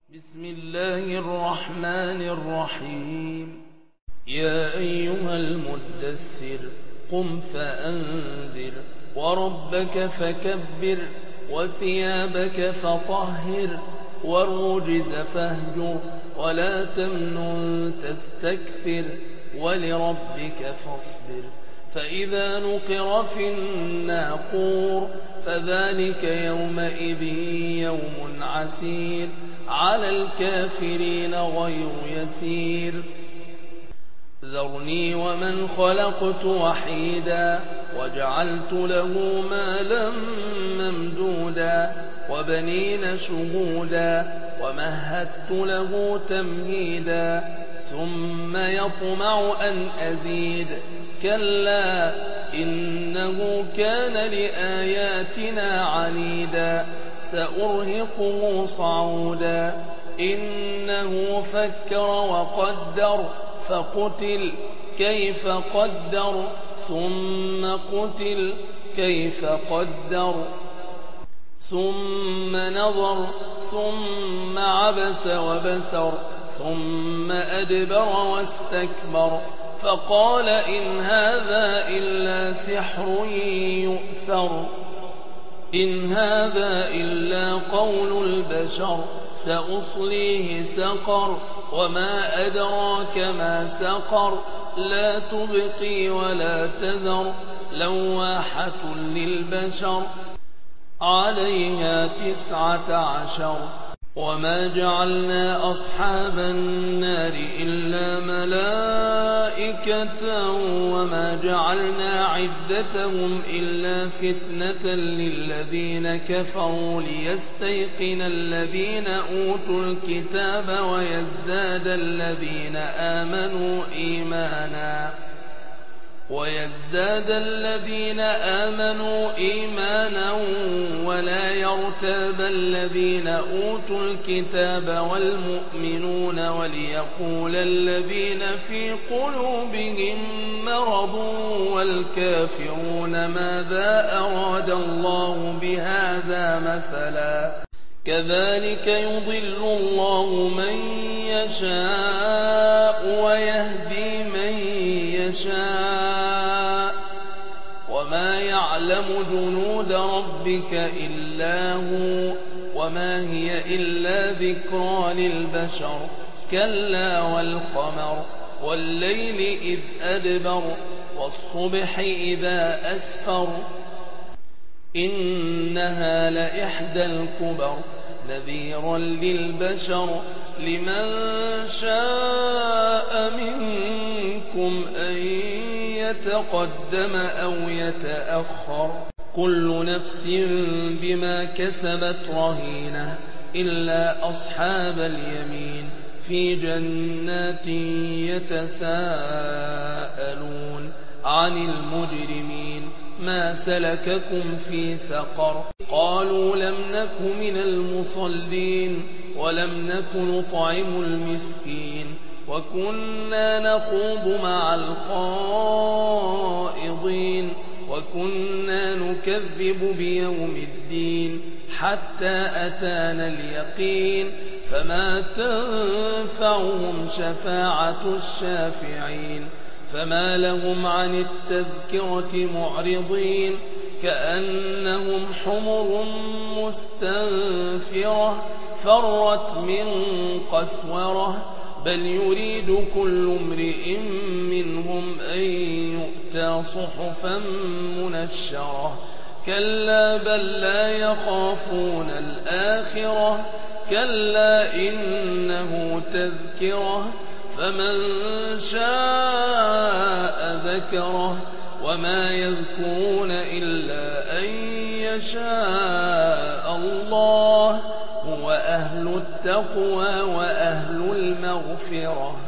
بسم الله الرحمن الرحيم. يا أيها المدثر قم فأنذر وربك فكبر وثيابك فطهر والرجز فاهجر ولا تمنن تستكثر ولربك فاصبر. فإذا نقر في الناقور فذلك يومئذ يوم عسير على الكافرين غير يسير. ذرني ومن خلقت وحيدا وجعلت له مالا ممدودا وبنين شهودا ومهدت له تمهيدا ثم يطمع أن أزيد كلا إنه كان لآياتنا عنيدا سأرهقه صعودا إنه فكر وقدر فقتل كيف قدر ثم قتل كيف قدر ثم نظر ثم عبس وبسر ثم أدبر واستكبر فقال إن هذا إلا سحر يؤثر إن هذا إلا قول البشر سأصليه سقر وما أدراك ما سقر لا تبقي ولا تذر لواحة للبشر عليها 19 وما جعلنا أصحاب النار إلا ملائكة وما جعلنا عدتهم إلا فتنة للذين كفروا ليستيقن الذين أوتوا الكتاب ويزداد الذين آمنوا إيمانا ولا يرتاب الذين أوتوا الكتاب والمؤمنون وليقول الذين في قلوبهم مرض والكافرون ماذا أراد الله بهذا مثلا كذلك يضل الله من يشاء ويهدي من يشاء وما يعلم جنود ربك إلا هو وما هي إلا ذكرى للبشر كلا والقمر والليل إذ أدبر والصبح إذا أسفر إنها لإحدى الكبر نذيرا للبشر لمن شاء منكم أن يتقدم أو يتأخر كل نفس بما كسبت رهينة إلا أصحاب اليمين في جنات يتساءلون عن المجرمين ما سلككم في سقر قالوا لم نك من المصلين ولم نك نطعم المسكين وكنا نخوض مع الخائضين وكنا نكذب بيوم الدين حتى أتانا اليقين فما تنفعهم شفاعة الشافعين فما لهم عن التذكرة معرضين كأنهم حمر مستنفرة فرت من قسورة بل يريد كل امرئ منهم أن يؤتى صحفا منشرة كلا بل لا يخافون الآخرة كلا إنه تذكرة فمن شاء ذكره وما يذكرون إلا أن يشاء الله هو أهل التقوى وأهل المغفرة